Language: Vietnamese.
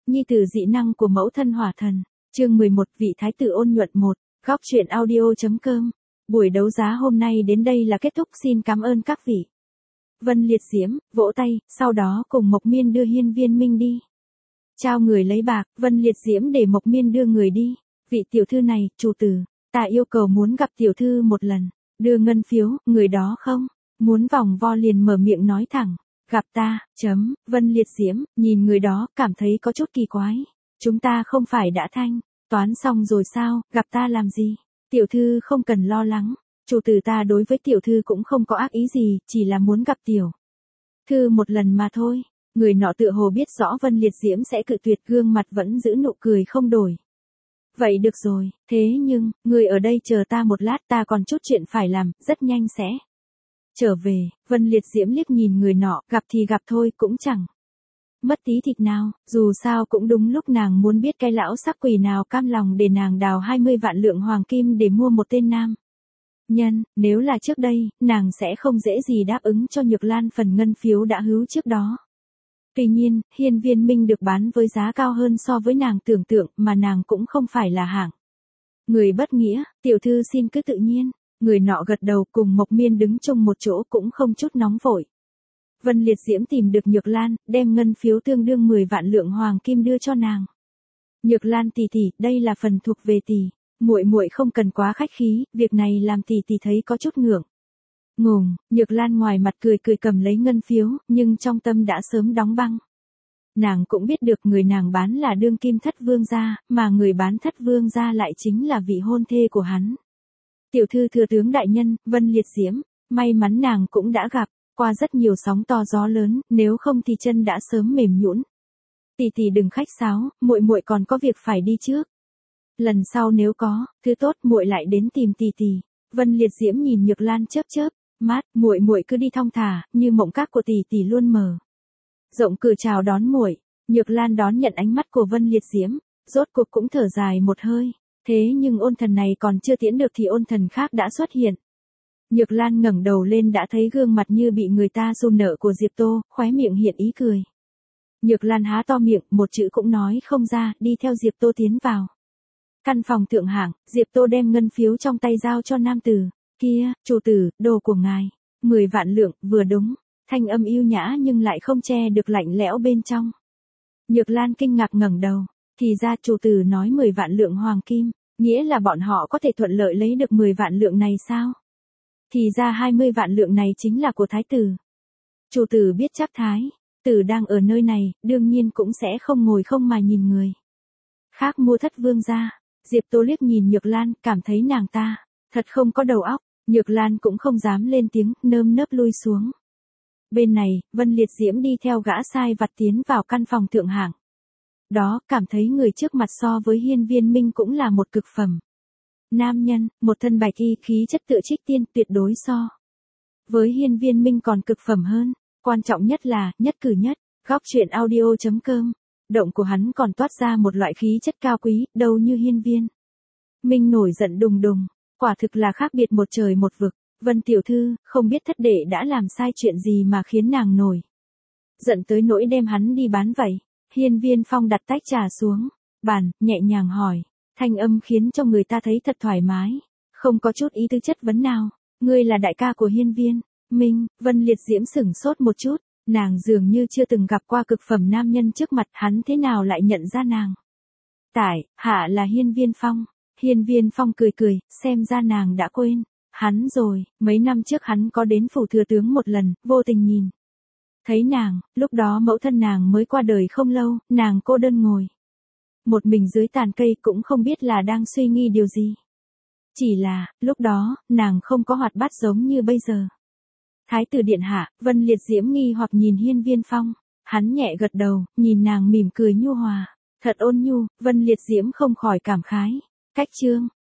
nhi tử dị năng của mẫu thân hỏa thần. Chương 11, vị thái tử ôn nhuận 1. Góc truyện audio.com. Buổi đấu giá hôm nay đến đây là kết thúc, xin cảm ơn các vị. Vân Liệt Diễm vỗ tay, sau đó cùng Mộc Miên đưa Hiên Viên Minh đi. Trao người lấy bạc, Vân Liệt Diễm để Mộc Miên đưa người đi. Vị tiểu thư này, chủ tử, ta yêu cầu muốn gặp tiểu thư một lần. Đưa ngân phiếu, người đó không muốn vòng vo liền mở miệng nói thẳng. Gặp ta, Vân Liệt Diễm, nhìn người đó, cảm thấy có chút kỳ quái. Chúng ta không phải đã thanh toán xong rồi sao, gặp ta làm gì? Tiểu thư không cần lo lắng, chủ tử ta đối với tiểu thư cũng không có ác ý gì, chỉ là muốn gặp tiểu thư một lần mà thôi. Người nọ tựa hồ biết rõ Vân Liệt Diễm sẽ cự tuyệt, gương mặt vẫn giữ nụ cười không đổi. Vậy được rồi, thế nhưng, người ở đây chờ ta một lát, ta còn chút chuyện phải làm, rất nhanh sẽ trở về. Vân Liệt Diễm liếc nhìn người nọ, gặp thì gặp thôi, cũng chẳng mất tí thịt nào, dù sao cũng đúng lúc nàng muốn biết cái lão sắc quỷ nào cam lòng để nàng đào 20 vạn lượng hoàng kim để mua một tên nam nhân. Nếu là trước đây, nàng sẽ không dễ gì đáp ứng cho Nhược Lan phần ngân phiếu đã hứa trước đó. Tuy nhiên, Hiên Viên Minh được bán với giá cao hơn so với nàng tưởng tượng, mà nàng cũng không phải là hạng người bất nghĩa. Tiểu thư xin cứ tự nhiên. Người nọ gật đầu, cùng Mộc Miên đứng chung một chỗ cũng không chút nóng vội. Vân Liệt Diễm tìm được Nhược Lan, đem ngân phiếu tương đương 10 vạn lượng hoàng kim đưa cho nàng. Nhược Lan tỷ tỷ, đây là phần thuộc về tỷ, muội muội không cần quá khách khí, việc này làm tỷ tỷ thấy có chút ngượng ngùng. Nhược Lan ngoài mặt cười cười cầm lấy ngân phiếu, nhưng trong tâm đã sớm đóng băng. Nàng cũng biết được người nàng bán là đương kim thất vương gia, mà người bán thất vương gia lại chính là vị hôn thê của hắn. Tiểu thư thừa tướng đại nhân, Vân Liệt Diễm, may mắn nàng cũng đã gặp qua rất nhiều sóng to gió lớn, nếu không thì chân đã sớm mềm nhũn. Tỷ tỷ đừng khách sáo, muội muội còn có việc phải đi trước. Lần sau nếu có thứ tốt, muội lại đến tìm tỷ tỷ. Vân Liệt Diễm nhìn Nhược Lan chớp chớp mắt, muội muội cứ đi thong thả, như mộng các của tỷ tỷ luôn mở rộng cửa chào đón muội. Nhược Lan đón nhận ánh mắt của Vân Liệt Diễm, rốt cuộc cũng thở dài một hơi. Thế nhưng ôn thần này còn chưa tiễn được thì ôn thần khác đã xuất hiện. Nhược Lan ngẩng đầu lên đã thấy gương mặt như bị người ta xô nợ của Diệp Tô, khóe miệng hiện ý cười. Nhược Lan há to miệng, một chữ cũng nói không ra, đi theo Diệp Tô tiến vào căn phòng thượng hạng. Diệp Tô đem ngân phiếu trong tay giao cho nam tử. Kia, chủ tử, đồ của ngài, 10 vạn lượng, vừa đúng. Thanh âm yêu nhã nhưng lại không che được lạnh lẽo bên trong. Nhược Lan kinh ngạc ngẩng đầu, thì ra chủ tử nói 10 vạn lượng hoàng kim, nghĩa là bọn họ có thể thuận lợi lấy được 10 vạn lượng này sao? Thì ra 20 vạn lượng này chính là của thái tử. Chủ tử biết chắc thái tử đang ở nơi này, đương nhiên cũng sẽ không ngồi không mà nhìn người khác mua thất vương gia. Diệp Tô liếc nhìn Nhược Lan, cảm thấy nàng ta thật không có đầu óc. Nhược Lan cũng không dám lên tiếng, nơm nớp lui xuống. Bên này, Vân Liệt Diễm đi theo gã sai vặt tiến vào căn phòng thượng hạng. Đó, cảm thấy người trước mặt so với Hiên Viên Minh cũng là một cực phẩm nam nhân, một thân bạch y, khí chất tựa trích tiên, tuyệt đối so với Hiên Viên Minh còn cực phẩm hơn. Quan trọng nhất là, nhất cử nhất, góc truyện audio.com. Động của hắn còn toát ra một loại khí chất cao quý, đâu như Hiên Viên Minh nổi giận đùng đùng, quả thực là khác biệt một trời một vực. Vân tiểu thư, không biết thất đệ đã làm sai chuyện gì mà khiến nàng nổi giận tới nỗi đem hắn đi bán vậy. Hiên Viên Phong đặt tách trà xuống bàn, nhẹ nhàng hỏi, thanh âm khiến cho người ta thấy thật thoải mái, không có chút ý tứ chất vấn nào. Ngươi là đại ca của Hiên Viên Minh? Vân Liệt Diễm sửng sốt một chút, nàng dường như chưa từng gặp qua cực phẩm nam nhân trước mặt, hắn thế nào lại nhận ra nàng? Tại hạ là Hiên Viên Phong. Hiên Viên Phong cười cười, xem ra nàng đã quên hắn rồi. Mấy năm trước hắn có đến phủ thừa tướng một lần, vô tình nhìn thấy nàng, lúc đó mẫu thân nàng mới qua đời không lâu, nàng cô đơn ngồi một mình dưới tàn cây, cũng không biết là đang suy nghĩ điều gì. Chỉ là, lúc đó, nàng không có hoạt bát giống như bây giờ. Thái tử điện hạ. Vân Liệt Diễm nghi hoặc nhìn Hiên Viên Phong. Hắn nhẹ gật đầu, nhìn nàng mỉm cười nhu hòa, thật ôn nhu. Vân Liệt Diễm không khỏi cảm khái. Cách chương